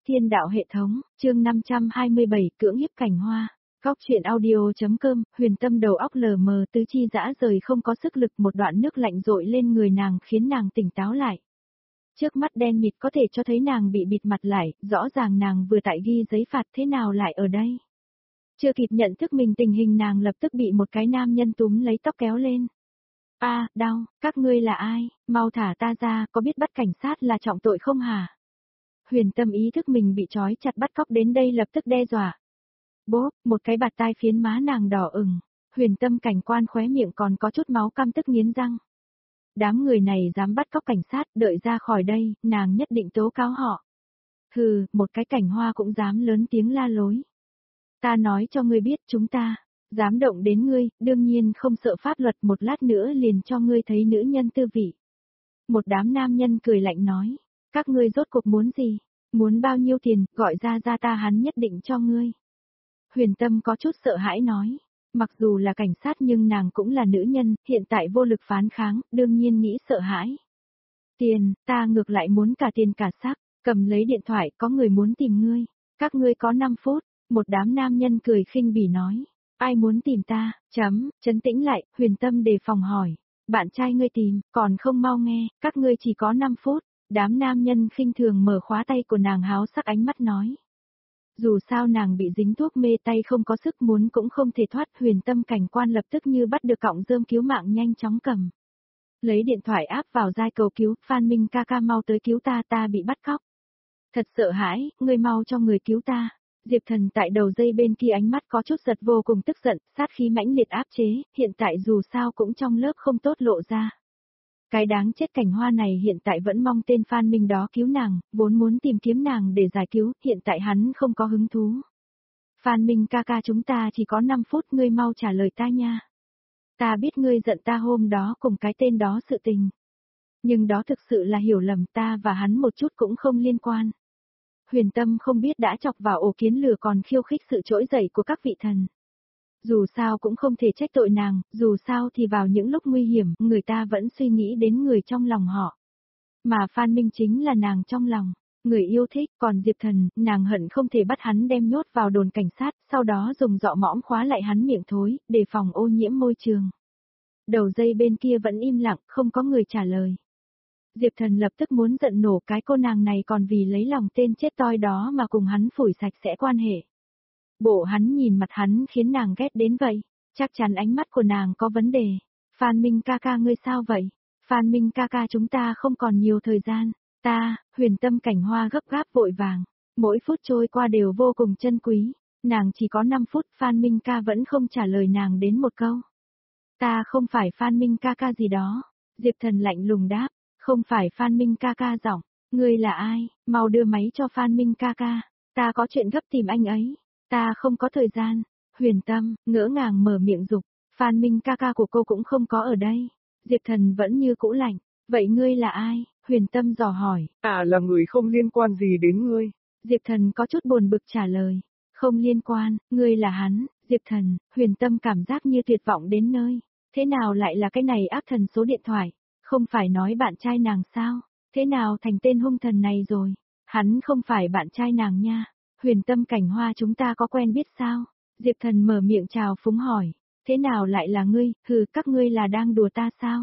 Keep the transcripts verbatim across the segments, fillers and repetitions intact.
Thiên đạo hệ thống, chương năm trăm hai mươi bảy, cưỡng hiếp cảnh hoa. Góc truyện audio.com, Huyền Tâm đầu óc lờ mờ tứ chi dã rời không có sức lực, một đoạn nước lạnh dội lên người nàng khiến nàng tỉnh táo lại. Trước mắt đen mịt có thể cho thấy nàng bị bịt mặt lại, rõ ràng nàng vừa tại ghi giấy phạt thế nào lại ở đây. Chưa kịp nhận thức mình tình hình nàng lập tức bị một cái nam nhân túm lấy tóc kéo lên. A, à, đau, các ngươi là ai, mau thả ta ra, có biết bắt cảnh sát là trọng tội không hả? Huyền Tâm ý thức mình bị trói chặt bắt cóc đến đây lập tức đe dọa. Bốp, một cái bạt tai phiến má nàng đỏ ửng. Huyền Tâm cảnh quan khóe miệng còn có chút máu căm tức nghiến răng. Đám người này dám bắt cóc cảnh sát, đợi ra khỏi đây, nàng nhất định tố cáo họ. Hừ, một cái cảnh hoa cũng dám lớn tiếng la lối. Ta nói cho ngươi biết chúng ta, dám động đến ngươi, đương nhiên không sợ pháp luật, một lát nữa liền cho ngươi thấy nữ nhân tư vị. Một đám nam nhân cười lạnh nói, các ngươi rốt cuộc muốn gì, muốn bao nhiêu tiền, gọi ra ra ta hắn nhất định cho ngươi. Huyền Tâm có chút sợ hãi nói, mặc dù là cảnh sát nhưng nàng cũng là nữ nhân, hiện tại vô lực phán kháng, đương nhiên nghĩ sợ hãi. Tiền, ta ngược lại muốn cả tiền cả xác, cầm lấy điện thoại, có người muốn tìm ngươi, các ngươi có năm phút, một đám nam nhân cười khinh bỉ nói, ai muốn tìm ta, chấm, trấn tĩnh lại, Huyền Tâm đề phòng hỏi, bạn trai ngươi tìm, còn không mau nghe, các ngươi chỉ có năm phút, đám nam nhân khinh thường mở khóa tay của nàng háo sắc ánh mắt nói. Dù sao nàng bị dính thuốc mê tay không có sức muốn cũng không thể thoát, Huyền Tâm cảnh quan lập tức như bắt được cọng rơm cứu mạng nhanh chóng cầm. Lấy điện thoại áp vào dai cầu cứu, Phan Minh ca ca mau tới cứu ta, ta bị bắt cóc. Thật sợ hãi, ngươi mau cho người cứu ta. Diệp Thần tại đầu dây bên kia ánh mắt có chút giật vô cùng tức giận, sát khí mãnh liệt áp chế, hiện tại dù sao cũng trong lớp không tốt lộ ra. Cái đáng chết cảnh hoa này hiện tại vẫn mong tên Phan Minh đó cứu nàng, vốn muốn tìm kiếm nàng để giải cứu, hiện tại hắn không có hứng thú. Phan Minh ca ca chúng ta chỉ có năm phút, ngươi mau trả lời ta nha. Ta biết ngươi giận ta hôm đó cùng cái tên đó sự tình. Nhưng đó thực sự là hiểu lầm, ta và hắn một chút cũng không liên quan. Huyền Tâm không biết đã chọc vào ổ kiến lửa còn khiêu khích sự trỗi dậy của các vị thần. Dù sao cũng không thể trách tội nàng, dù sao thì vào những lúc nguy hiểm, người ta vẫn suy nghĩ đến người trong lòng họ. Mà Phan Minh chính là nàng trong lòng, người yêu thích, còn Diệp Thần, nàng hận không thể bắt hắn đem nhốt vào đồn cảnh sát, sau đó dùng dọ mõm khóa lại hắn miệng thối, để phòng ô nhiễm môi trường. Đầu dây bên kia vẫn im lặng, không có người trả lời. Diệp Thần lập tức muốn giận nổ, cái cô nàng này còn vì lấy lòng tên chết toi đó mà cùng hắn phủi sạch sẽ quan hệ. Bộ hắn nhìn mặt hắn khiến nàng ghét đến vậy, chắc chắn ánh mắt của nàng có vấn đề. Phan Minh ca ca ngươi sao vậy? Phan Minh ca ca chúng ta không còn nhiều thời gian. Ta, Huyền Tâm cảnh hoa gấp gáp vội vàng. Mỗi phút trôi qua đều vô cùng chân quý. Nàng chỉ có năm phút, Phan Minh ca vẫn không trả lời nàng đến một câu. Ta không phải Phan Minh ca ca gì đó. Diệp Thần lạnh lùng đáp, không phải Phan Minh ca ca giọng. Ngươi là ai? Mau đưa máy cho Phan Minh ca ca. Ta có chuyện gấp tìm anh ấy. Ta không có thời gian. Huyền Tâm, ngỡ ngàng mở miệng dục, Phan Minh ca ca của cô cũng không có ở đây. Diệp Thần vẫn như cũ lạnh, vậy ngươi là ai? Huyền Tâm dò hỏi. À là người không liên quan gì đến ngươi. Diệp Thần có chút buồn bực trả lời. Không liên quan, ngươi là hắn. Diệp Thần, Huyền Tâm cảm giác như tuyệt vọng đến nơi. Thế nào lại là cái này ác thần số điện thoại? Không phải nói bạn trai nàng sao? Thế nào thành tên hung thần này rồi? Hắn không phải bạn trai nàng nha. Huyền Tâm cảnh hoa chúng ta có quen biết sao? Diệp Thần mở miệng chào phúng hỏi. Thế nào lại là ngươi, hừ, các ngươi là đang đùa ta sao?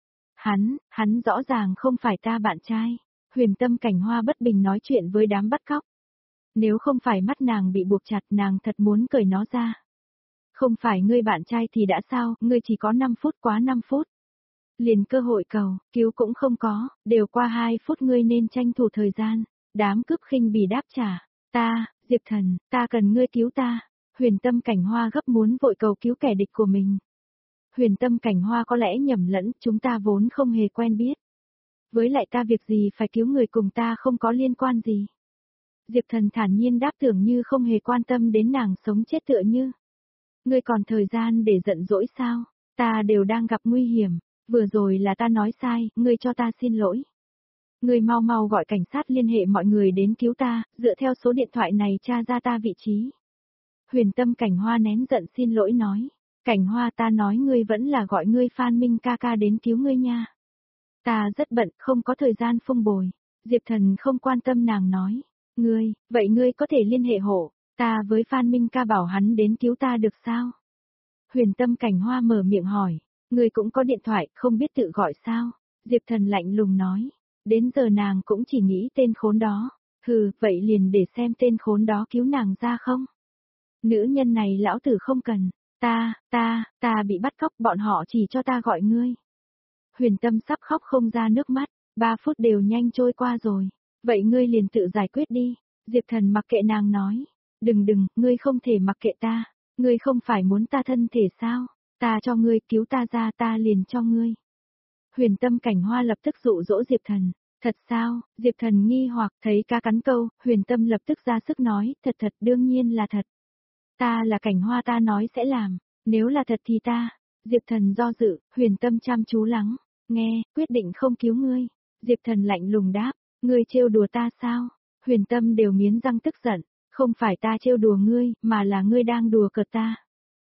Hắn, hắn rõ ràng không phải ta bạn trai. Huyền Tâm cảnh hoa bất bình nói chuyện với đám bắt cóc. Nếu không phải mắt nàng bị buộc chặt nàng thật muốn cởi nó ra. Không phải ngươi bạn trai thì đã sao, ngươi chỉ có năm phút, quá năm phút. Liền cơ hội cầu, cứu cũng không có, đều qua hai phút, ngươi nên tranh thủ thời gian. Đám cướp khinh bỉ đáp trả. Ta, Diệp Thần, ta cần ngươi cứu ta. Huyền Tâm cảnh hoa gấp muốn vội cầu cứu kẻ địch của mình. Huyền Tâm cảnh hoa có lẽ nhầm lẫn, chúng ta vốn không hề quen biết. Với lại ta việc gì phải cứu người cùng ta không có liên quan gì. Diệp Thần thản nhiên đáp, tưởng như không hề quan tâm đến nàng sống chết tựa như. Ngươi còn thời gian để giận dỗi sao? Ta đều đang gặp nguy hiểm, vừa rồi là ta nói sai, ngươi cho ta xin lỗi. Ngươi mau mau gọi cảnh sát liên hệ mọi người đến cứu ta, dựa theo số điện thoại này tra ra ta vị trí. Huyền Tâm cảnh hoa nén giận xin lỗi nói. Cảnh hoa, ta nói ngươi vẫn là gọi ngươi Phan Minh ca ca đến cứu ngươi nha. Ta rất bận, không có thời gian phông bồi. Diệp Thần không quan tâm nàng nói. Ngươi, vậy ngươi có thể liên hệ hộ, ta với Phan Minh ca bảo hắn đến cứu ta được sao? Huyền Tâm Cảnh Hoa mở miệng hỏi, ngươi cũng có điện thoại, không biết tự gọi sao? Diệp Thần lạnh lùng nói, đến giờ nàng cũng chỉ nghĩ tên khốn đó, hừ, vậy liền để xem tên khốn đó cứu nàng ra không? Nữ nhân này lão tử không cần, ta, ta, ta bị bắt cóc, bọn họ chỉ cho ta gọi ngươi. Huyền Tâm sắp khóc không ra nước mắt, ba phút đều nhanh trôi qua rồi, vậy ngươi liền tự giải quyết đi. Diệp Thần mặc kệ nàng nói, đừng đừng, ngươi không thể mặc kệ ta, ngươi không phải muốn ta thân thể sao, ta cho ngươi, cứu ta ra ta liền cho ngươi. Huyền Tâm Cảnh Hoa lập tức dụ dỗ Diệp Thần, thật sao? Diệp Thần nghi hoặc thấy ca cắn câu, Huyền Tâm lập tức ra sức nói, thật thật đương nhiên là thật. Ta là Cảnh Hoa, ta nói sẽ làm, nếu là thật thì ta. Diệp Thần do dự, Huyền Tâm chăm chú lắng, nghe, quyết định không cứu ngươi. Diệp Thần lạnh lùng đáp, ngươi trêu đùa ta sao? Huyền Tâm đều nghiến răng tức giận, không phải ta trêu đùa ngươi, mà là ngươi đang đùa cợt ta.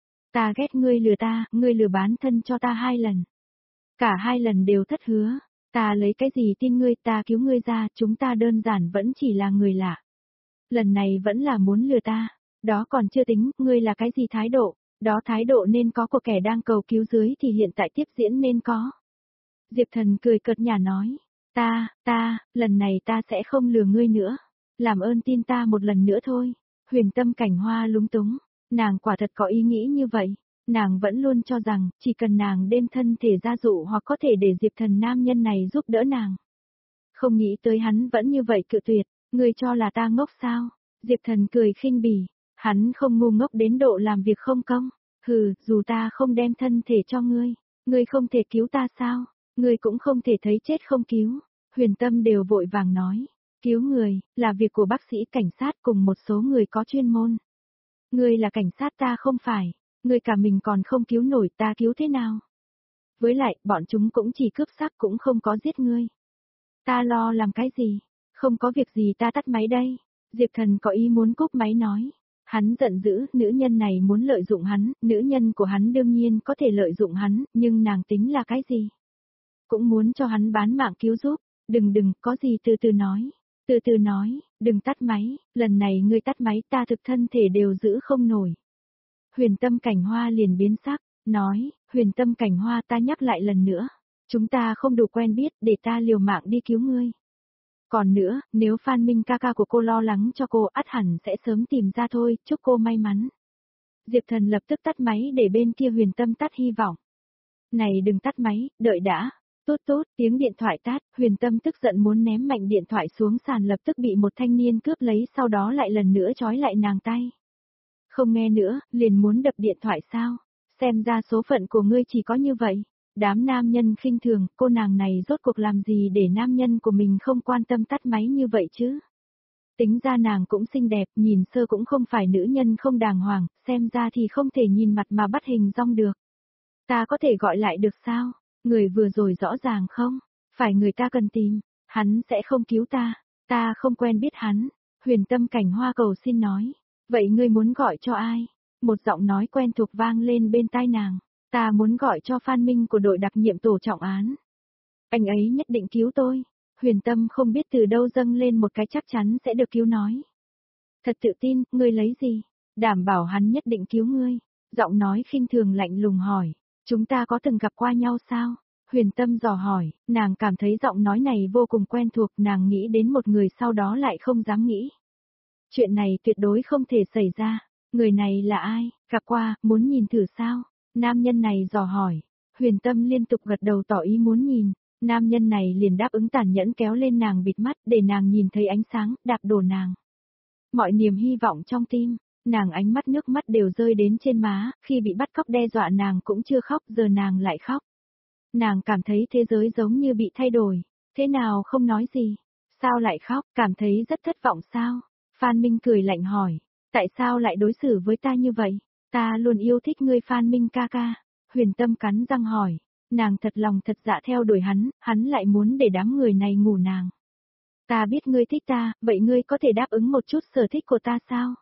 Ta ghét ngươi lừa ta, ngươi lừa bán thân cho ta hai lần. Cả hai lần đều thất hứa, ta lấy cái gì tin ngươi, ta cứu ngươi ra, chúng ta đơn giản vẫn chỉ là người lạ. Lần này vẫn là muốn lừa ta, đó còn chưa tính, ngươi là cái gì thái độ, đó thái độ nên có của kẻ đang cầu cứu dưới thì hiện tại tiếp diễn nên có. Diệp Thần cười cợt nhả nói, ta, ta, lần này ta sẽ không lừa ngươi nữa, làm ơn tin ta một lần nữa thôi. Huyền Tâm Cảnh Hoa lúng túng, nàng quả thật có ý nghĩ như vậy. Nàng vẫn luôn cho rằng, chỉ cần nàng đem thân thể ra dụ hoặc có thể để Diệp Thần nam nhân này giúp đỡ nàng. Không nghĩ tới hắn vẫn như vậy cự tuyệt, ngươi cho là ta ngốc sao? Diệp Thần cười khinh bỉ, hắn không ngu ngốc đến độ làm việc không công. Hừ, dù ta không đem thân thể cho ngươi, ngươi không thể cứu ta sao? Ngươi cũng không thể thấy chết không cứu. Huyền Tâm đều vội vàng nói, cứu người, là việc của bác sĩ cảnh sát cùng một số người có chuyên môn. Ngươi là cảnh sát, ta không phải. Ngươi cả mình còn không cứu nổi, ta cứu thế nào? Với lại, bọn chúng cũng chỉ cướp xác cũng không có giết ngươi. Ta lo làm cái gì? Không có việc gì, ta tắt máy đây. Diệp Thần có ý muốn cúp máy nói. Hắn giận dữ, nữ nhân này muốn lợi dụng hắn, nữ nhân của hắn đương nhiên có thể lợi dụng hắn, nhưng nàng tính là cái gì? Cũng muốn cho hắn bán mạng cứu giúp. Đừng đừng, có gì từ từ nói. Từ từ nói, đừng tắt máy, lần này ngươi tắt máy ta thực thân thể đều giữ không nổi. Huyền Tâm Cảnh Hoa liền biến sắc, nói, Huyền Tâm Cảnh Hoa, ta nhắc lại lần nữa, chúng ta không đủ quen biết để ta liều mạng đi cứu ngươi. Còn nữa, nếu Phan Minh ca ca của cô lo lắng cho cô, ắt hẳn sẽ sớm tìm ra thôi, chúc cô may mắn. Diệp Thần lập tức tắt máy để bên kia Huyền Tâm tắt hy vọng. Này đừng tắt máy, đợi đã. Tốt tốt, tiếng điện thoại tắt, Huyền Tâm tức giận muốn ném mạnh điện thoại xuống sàn, lập tức bị một thanh niên cướp lấy, sau đó lại lần nữa trói lại nàng tay. Không nghe nữa, liền muốn đập điện thoại sao? Xem ra số phận của ngươi chỉ có như vậy. Đám nam nhân khinh thường, cô nàng này rốt cuộc làm gì để nam nhân của mình không quan tâm tắt máy như vậy chứ? Tính ra nàng cũng xinh đẹp, nhìn sơ cũng không phải nữ nhân không đàng hoàng, xem ra thì không thể nhìn mặt mà bắt hình dong được. Ta có thể gọi lại được sao? Người vừa rồi rõ ràng không? Phải người ta cần tìm, hắn sẽ không cứu ta, ta không quen biết hắn. Huyền Tâm Cảnh Hoa cầu xin nói. Vậy ngươi muốn gọi cho ai? Một giọng nói quen thuộc vang lên bên tai nàng. Ta muốn gọi cho Phan Minh của đội đặc nhiệm tổ trọng án. Anh ấy nhất định cứu tôi. Huyền Tâm không biết từ đâu dâng lên một cái chắc chắn sẽ được cứu nói. Thật tự tin, ngươi lấy gì? Đảm bảo hắn nhất định cứu ngươi. Giọng nói khinh thường lạnh lùng hỏi. Chúng ta có từng gặp qua nhau sao? Huyền Tâm dò hỏi, nàng cảm thấy giọng nói này vô cùng quen thuộc, nàng nghĩ đến một người sau đó lại không dám nghĩ. Chuyện này tuyệt đối không thể xảy ra. Người này là ai? Gặp qua, muốn nhìn thử sao? Nam nhân này dò hỏi. Huyền Tâm liên tục gật đầu tỏ ý muốn nhìn. Nam nhân này liền đáp ứng tàn nhẫn kéo lên nàng bịt mắt để nàng nhìn thấy ánh sáng, đạp đổ nàng. Mọi niềm hy vọng trong tim, nàng ánh mắt nước mắt đều rơi đến trên má, khi bị bắt cóc đe dọa nàng cũng chưa khóc, giờ nàng lại khóc. Nàng cảm thấy thế giới giống như bị thay đổi, thế nào không nói gì? Sao lại khóc, cảm thấy rất thất vọng sao? Phan Minh cười lạnh hỏi, tại sao lại đối xử với ta như vậy? Ta luôn yêu thích ngươi Phan Minh ca ca. Huyền Tâm cắn răng hỏi, nàng thật lòng thật dạ theo đuổi hắn, hắn lại muốn để đám người này ngủ nàng. Ta biết ngươi thích ta, vậy ngươi có thể đáp ứng một chút sở thích của ta sao?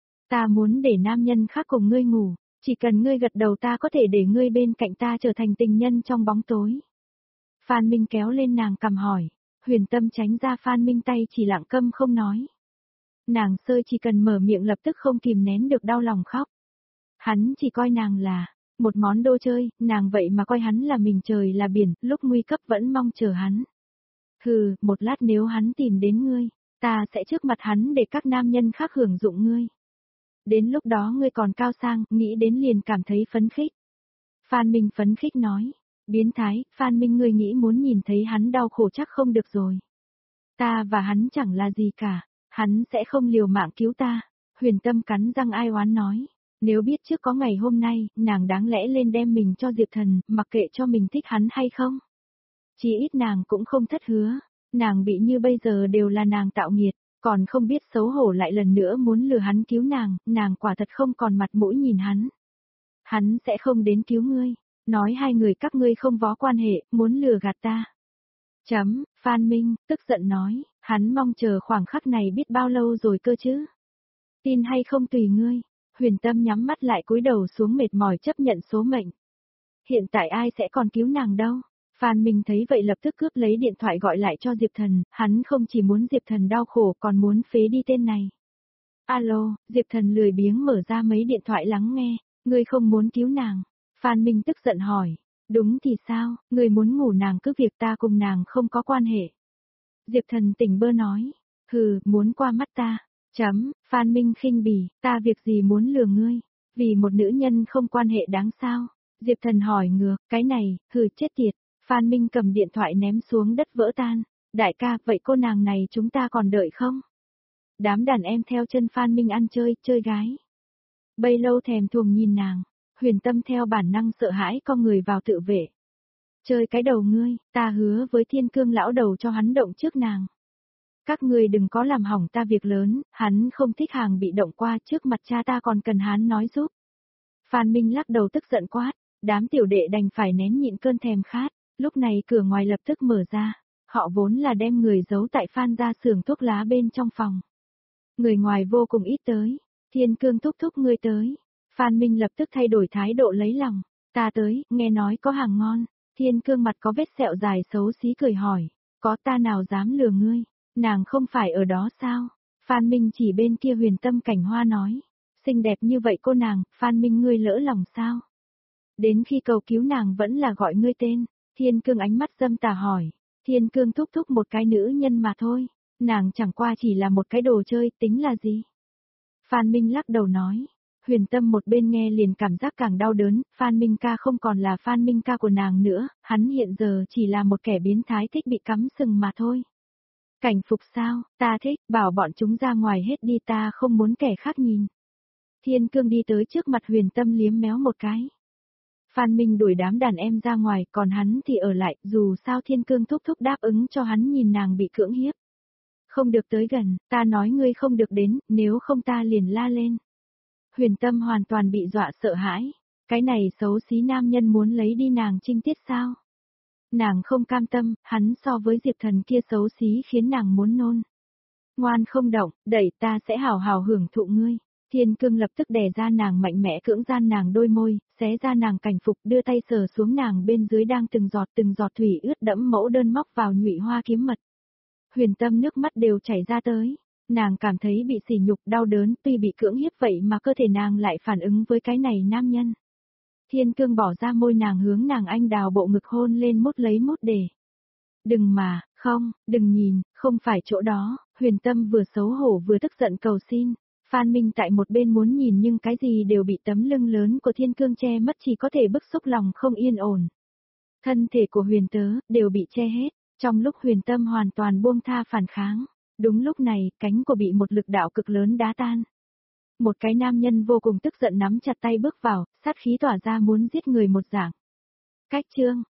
Ta muốn để nam nhân khác cùng ngươi ngủ, chỉ cần ngươi gật đầu ta có thể để ngươi bên cạnh ta trở thành tình nhân trong bóng tối. Phan Minh kéo lên nàng cầm hỏi, Huyền Tâm tránh ra Phan Minh tay chỉ lặng câm không nói. Nàng sơi chỉ cần mở miệng lập tức không kìm nén được đau lòng khóc. Hắn chỉ coi nàng là một món đồ chơi, nàng vậy mà coi hắn là mình trời là biển, lúc nguy cấp vẫn mong chờ hắn. Hừ, một lát nếu hắn tìm đến ngươi, ta sẽ trước mặt hắn để các nam nhân khác hưởng dụng ngươi. Đến lúc đó ngươi còn cao sang, nghĩ đến liền cảm thấy phấn khích. Phan Minh phấn khích nói, biến thái, Phan Minh ngươi nghĩ muốn nhìn thấy hắn đau khổ chắc không được rồi. Ta và hắn chẳng là gì cả, hắn sẽ không liều mạng cứu ta. Huyền Tâm cắn răng ai oán nói, nếu biết trước có ngày hôm nay, nàng đáng lẽ lên đem mình cho Diệp Thần, mặc kệ cho mình thích hắn hay không. Chỉ ít nàng cũng không thất hứa, nàng bị như bây giờ đều là nàng tạo nghiệt, còn không biết xấu hổ lại lần nữa muốn lừa hắn cứu nàng, nàng quả thật không còn mặt mũi nhìn hắn. Hắn sẽ không đến cứu ngươi, nói hai người các ngươi không có quan hệ, muốn lừa gạt ta. Chấm, Phan Minh, tức giận nói, hắn mong chờ khoảng khắc này biết bao lâu rồi cơ chứ. Tin hay không tùy ngươi, Huyền Tâm nhắm mắt lại cúi đầu xuống mệt mỏi chấp nhận số mệnh. Hiện tại ai sẽ còn cứu nàng đâu. Phan Minh thấy vậy lập tức cướp lấy điện thoại gọi lại cho Diệp Thần, hắn không chỉ muốn Diệp Thần đau khổ còn muốn phế đi tên này. Alo, Diệp Thần lười biếng mở ra mấy điện thoại lắng nghe, ngươi không muốn cứu nàng. Phan Minh tức giận hỏi, đúng thì sao, ngươi muốn ngủ nàng cứ việc ta cùng nàng không có quan hệ. Diệp Thần tỉnh bơ nói, hừ, muốn qua mắt ta. Chấm, Phan Minh khinh bỉ, ta việc gì muốn lừa ngươi, vì một nữ nhân không quan hệ đáng sao. Diệp Thần hỏi ngược, cái này, hừ chết tiệt. Phan Minh cầm điện thoại ném xuống đất vỡ tan. Đại ca, vậy cô nàng này chúng ta còn đợi không? Đám đàn em theo chân Phan Minh ăn chơi, chơi gái. Bấy lâu thèm thuồng nhìn nàng, Huyền Tâm theo bản năng sợ hãi con người vào tự vệ. Chơi cái đầu ngươi, ta hứa với Thiên Cương lão đầu cho hắn động trước nàng. Các ngươi đừng có làm hỏng ta việc lớn, hắn không thích hàng bị động qua trước mặt cha ta còn cần hắn nói giúp. Phan Minh lắc đầu tức giận quát, đám tiểu đệ đành phải nén nhịn cơn thèm khát. Lúc này cửa ngoài lập tức mở ra, họ vốn là đem người giấu tại Phan gia xưởng thuốc lá bên trong phòng. Người ngoài vô cùng ít tới, Thiên Cương thúc thúc ngươi tới. Phan Minh lập tức thay đổi thái độ lấy lòng, ta tới, nghe nói có hàng ngon. Thiên Cương mặt có vết sẹo dài xấu xí cười hỏi, có ta nào dám lừa ngươi, nàng không phải ở đó sao? Phan Minh chỉ bên kia Huyền Tâm Cảnh Hoa nói, xinh đẹp như vậy cô nàng, Phan Minh ngươi lỡ lòng sao? Đến khi cầu cứu nàng vẫn là gọi ngươi tên. Thiên Cương ánh mắt dâm tà hỏi, Thiên Cương thúc thúc một cái nữ nhân mà thôi, nàng chẳng qua chỉ là một cái đồ chơi, tính là gì? Phan Minh lắc đầu nói, Huyền Tâm một bên nghe liền cảm giác càng đau đớn, Phan Minh ca không còn là Phan Minh ca của nàng nữa, hắn hiện giờ chỉ là một kẻ biến thái thích bị cắm sừng mà thôi. Cảnh phục sao, ta thích, bảo bọn chúng ra ngoài hết đi ta không muốn kẻ khác nhìn. Thiên Cương đi tới trước mặt Huyền Tâm liếm méo một cái. Phan Minh đuổi đám đàn em ra ngoài, còn hắn thì ở lại, dù sao Thiên Cương thúc thúc đáp ứng cho hắn nhìn nàng bị cưỡng hiếp. Không được tới gần, ta nói ngươi không được đến, nếu không ta liền la lên. Huyền Tâm hoàn toàn bị dọa sợ hãi, cái này xấu xí nam nhân muốn lấy đi nàng trinh tiết sao? Nàng không cam tâm, hắn so với Diệp Thần kia xấu xí khiến nàng muốn nôn. Ngoan không động, đẩy ta sẽ hào hào hưởng thụ ngươi. Thiên Cương lập tức đè ra nàng mạnh mẽ cưỡng gian nàng đôi môi, xé ra nàng cảnh phục đưa tay sờ xuống nàng bên dưới đang từng giọt từng giọt thủy ướt đẫm mẫu đơn móc vào nhụy hoa kiếm mật. Huyền Tâm nước mắt đều chảy ra tới, nàng cảm thấy bị sỉ nhục đau đớn tuy bị cưỡng hiếp vậy mà cơ thể nàng lại phản ứng với cái này nam nhân. Thiên Cương bỏ ra môi nàng hướng nàng anh đào bộ ngực hôn lên mút lấy mút để. Đừng mà, không, đừng nhìn, không phải chỗ đó, Huyền Tâm vừa xấu hổ vừa tức giận cầu xin. Phan Minh tại một bên muốn nhìn nhưng cái gì đều bị tấm lưng lớn của Thiên Cương che mất chỉ có thể bức xúc lòng không yên ổn. Thân thể của Huyền Tớ đều bị che hết, trong lúc Huyền Tâm hoàn toàn buông tha phản kháng. Đúng lúc này, cánh của bị một lực đạo cực lớn đá tan. Một cái nam nhân vô cùng tức giận nắm chặt tay bước vào, sát khí tỏa ra muốn giết người một dạng. Cách chương